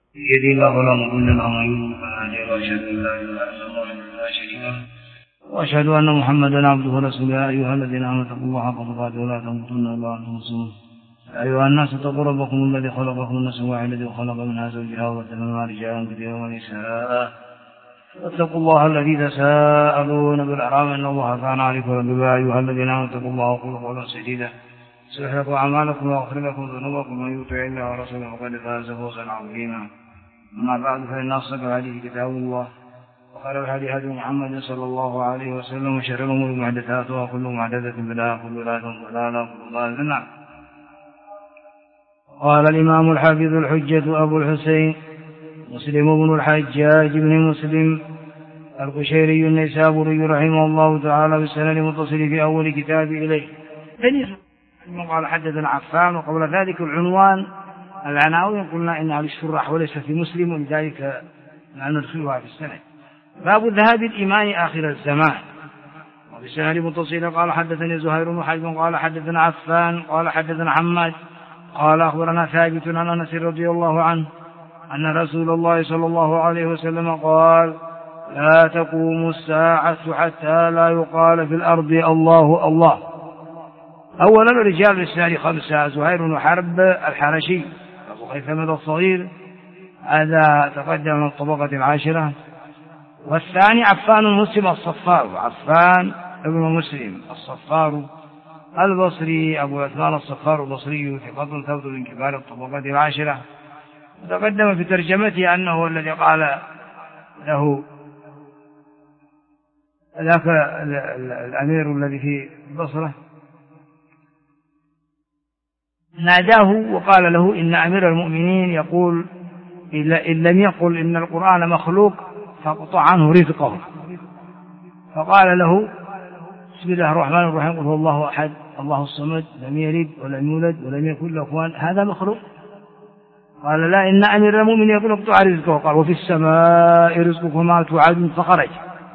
بيده الله لا مضل له ومن يضلل فلا هادي له واشهد ان لا اله الا الله وحده لا شريك له واشهد ان محمدا عبده ورسوله. يا ايها الذين امنوا اتقوا الله حق تقاته ولا تموتن الا وانتم مسلمون. يا ايها الناس اتقوا ربكم الذي خلقكم من نفس واحده وخلق منها زوجها وبث منهما رجالا كثيرا ونساء واتقوا الله الذي تساءلون بالارحام ان الله كان عليكم رقيبا. يا ايها الذين امنوا اتقوا الله وقولوا قولا سديدا يصلح لكم اعمالكم ويغفر لكم ذنوبكم ومن يطع الله ورسوله فقد فاز فوزا عظيما. اما بعد فان اصدق الحديث كتاب الله وخير الهدي هدي محمد صلى الله عليه وسلم وشر الامور محدثاتها وكل محدثه بدعه وكل بدعه ضلاله وكل ضلاله في النار. قال الامام الحافظ الحجه ابو الحسين مسلم بن الحجاج بن مسلم القشيري النيسابوري رحمه الله تعالى بالسند المتصل في اول كتاب اليه. قال حدثنا عفان وقبل ذلك العنوان العناوين قلنا انها للشراح وليس في مسلم ولذلك ندخلها في السند. باب الذهاب الإيمان آخر الزمان. وبسند متصل قال حدثني زهير بن حرب قال حدثنا عفان قال حدثنا حماد قال أخبرنا ثابت عن أنس رضي الله عنه أن رسول الله صلى الله عليه وسلم قال لا تقوم الساعة حتى لا يقال في الأرض الله الله. أولا الرجال الإسناد خمسة: زهير بن حرب الحرشي أبو خيثمة الصغير هذا تقدم من الطبقة العاشرة. والثاني عفان مسلم الصفار عفان ابن مسلم الصفار البصري أبو عثمان الصفار البصري ثقة ثبت من كبار الطبقة العاشرة. تقدم في ترجمته أنه الذي قال له ذاك الأمير الذي في البصرة ناداه وقال له إن أمير المؤمنين يقول إن لم يقل إن القرآن مخلوق فاقطع عنه رزقه. فقال له بسم الله الرحمن الرحيم قل هو الله أحد الله الصمد لم يلد ولم يولد ولم يكن له كفوا هذا مخلوق؟ قال لا إن أمير المؤمنين يقول اقطع رزقه. قال وفي السماء رزقكم ما توعدون. فخرج.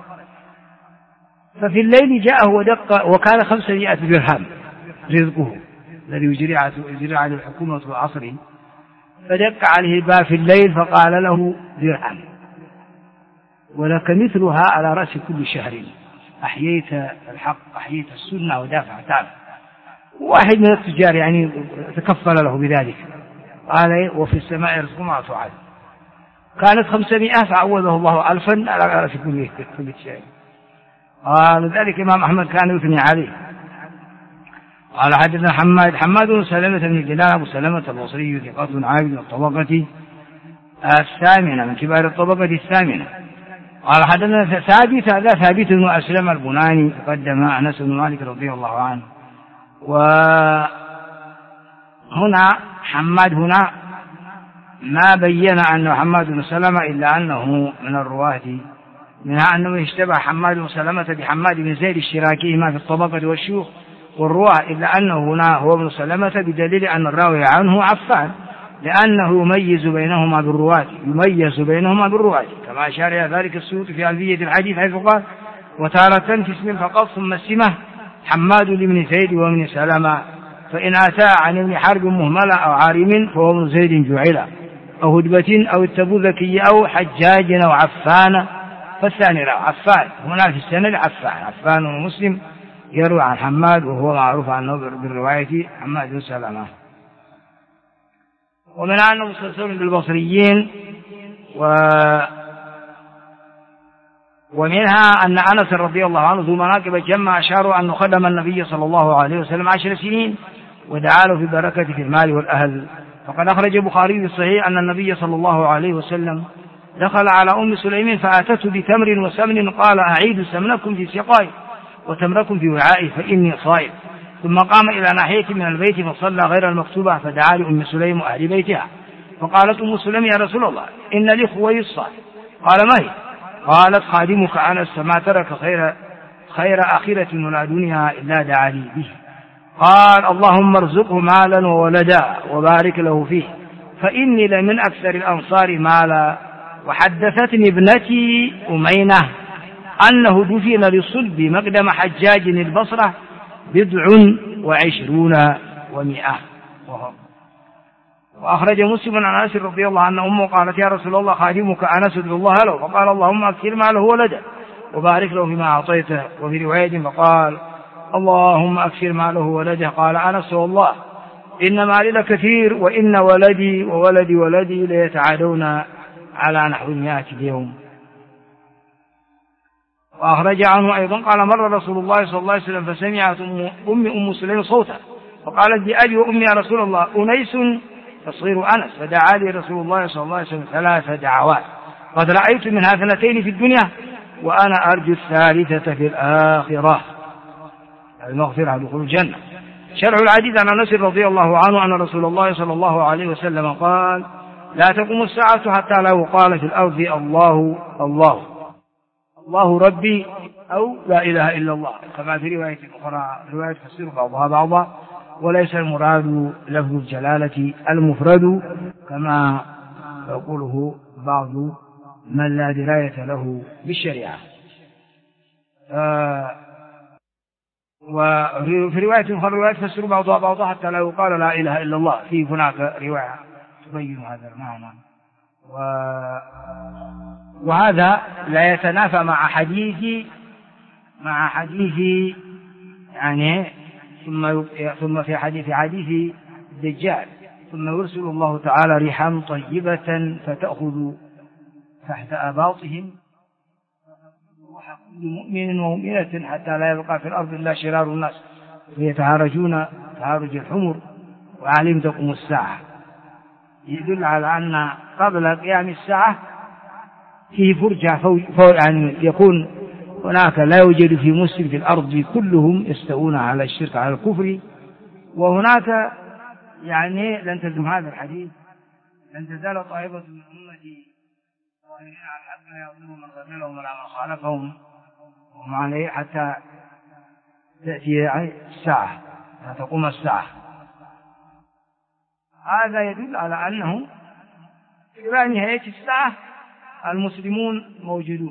ففي الليل جاءه ودق وكان 500 درهم رزقه الذي يجري على الحكومة في عصره. فدق عليه الباب في الليل فقال له درهم ولك مثلها على رأس كل شهر أحييت الحق أحييت السنة ودافعت عنه. واحد من التجار يعني تكفل له بذلك. قال وفي السماء رزقكم ما توعد. كانت 500 فعوضه الله 1000 على رأس كل شهر. قال ذلك إمام أحمد كان يثني عليه. قال حدثنا حماد بن سلمة بن جلال أبو سلمة البصري ثقة عابد من الطبقة الثامنة من كبار الطبقة الثامنة. قال حدثنا ثابت هذا ثابت بن أسلم البناني تقدم أنس بن مالك رضي الله عنه. وهنا حماد هنا ما بين أن حماد بن سلمة إلا أنه من الرواة منها أنه اشتبه حماد بن سلمة بحماد بن زيد اشتراكهما في الطبقة والشيوخ والرواة إلا أنه هنا هو ابن سلمة بدليل أن الراوي عنه عفان لأنه يميز بينهما بالرواة كما أشار إلى ذلك السيوطي في ألفية الحديث حيث قال وتارة في اسم فقط ثم السمة حماد لابن زيد وابن سلمة فإن أتى عن ابن حرب مهملة أو عارم فهو ابن زيد جعل أو هدبة أو التبوذكي أو حجاج أو عفان. فالثاني عفان هنا في السند عفان ومسلم يروي عن حماد وهو معروف عنه بالرواية حماد بن سلمة. ومن أنه مسلسل بالبصريين ومنها أن أنس رضي الله عنه ذو مناقب جمع أشاروا أنه خدم النبي صلى الله عليه وسلم 10 سنين ودعا له في بركة في المال والأهل. فقد أخرج البخاري في الصحيح أن النبي صلى الله عليه وسلم دخل على أم سليم فأتته بتمر وسمن قال أعيد سمنكم في سقاي وتمركم في وعائي فإني صائم. ثم قام إلى ناحية من البيت فصلى غير المكتوبة فدعا لأم سليم وأهل بيتها. فقالت أم سليم يا رسول الله إن لي خويصة. قال ما هي؟ قالت خادمك أنس ما ترك خير آخرة ولا دنيا إلا دعا لي به. قال اللهم ارزقه مالا وولدا وبارك له فيه فإني لمن أكثر الأنصار مالا. وحدثتني ابنتي أمينة أنه دفن لصلب مقدم حجاج البصرة 27 و100. وأخرج مسلم عن أنس رضي الله عنه أمه قالت يا رسول الله خادمك أنس ادعو الله له، فقال اللهم أكثر ماله ولده وبارك له فيما أعطيته. وفي رواية فقال اللهم أكثر ماله ولده. قال أنس والله إن مالي لكثير وإن ولدي وولدي ولدي ليتعادون على نحو 100 اليوم. وأخرج عنه أيضا قال مر رسول الله صلى الله عليه وسلم فسمعت أم سليم صوته فقالت بأبي وأمي يا رسول الله أنيس تصغير أنس، فدعا لي رسول الله صلى الله عليه وسلم 3 دعوات قد رأيت منها 2 في الدنيا وأنا أرجو الثالثة في الآخرة، المغفرة دخول الجنة. شرح الحديث عن أنس رضي الله عنه أن رسول الله صلى الله عليه وسلم قال لا تقوم الساعة حتى لا يقال في الأرض الله الله الله ربي أو لا إله إلا الله، كما في رواية أخرى رواية تفسير بعضها بعضا، وليس المراد لفظ الجلالة المفرد كما يقوله بعض من لا دراية له بالشريعة. وفي رواية أخرى رواية تفسير بعضها بعضا حتى لا يقال لا إله إلا الله، في هناك رواية تبين هذا المعنى. وهذا لا يتنافى مع حديث يعني ثم في حديث الدجال ثم يرسل الله تعالى ريحا طيبة فتأخذ تحت آباطهم روح كل مؤمن ومؤمنة حتى لا يبقى في الأرض إلا شرار الناس فيتهارجون تهارج الحمر وعليهم تقوم الساعة. يدل على أن قبل قيام الساعة فيه فرجة يعني يكون هناك لا يوجد في مسلم في الأرض كلهم يستوون على الشرك على الكفر، وهناك يعني لن تلزم هذا الحديث لن تزال طائفة من أمتي ظاهرين على الحق لا يضرهم من قتلهم ولا من خالفهم وهم عليه حتى تأتي الساعة حتى تقوم الساعة. هذا يدل على أنه إلى نهاية الساعة المسلمون موجودون.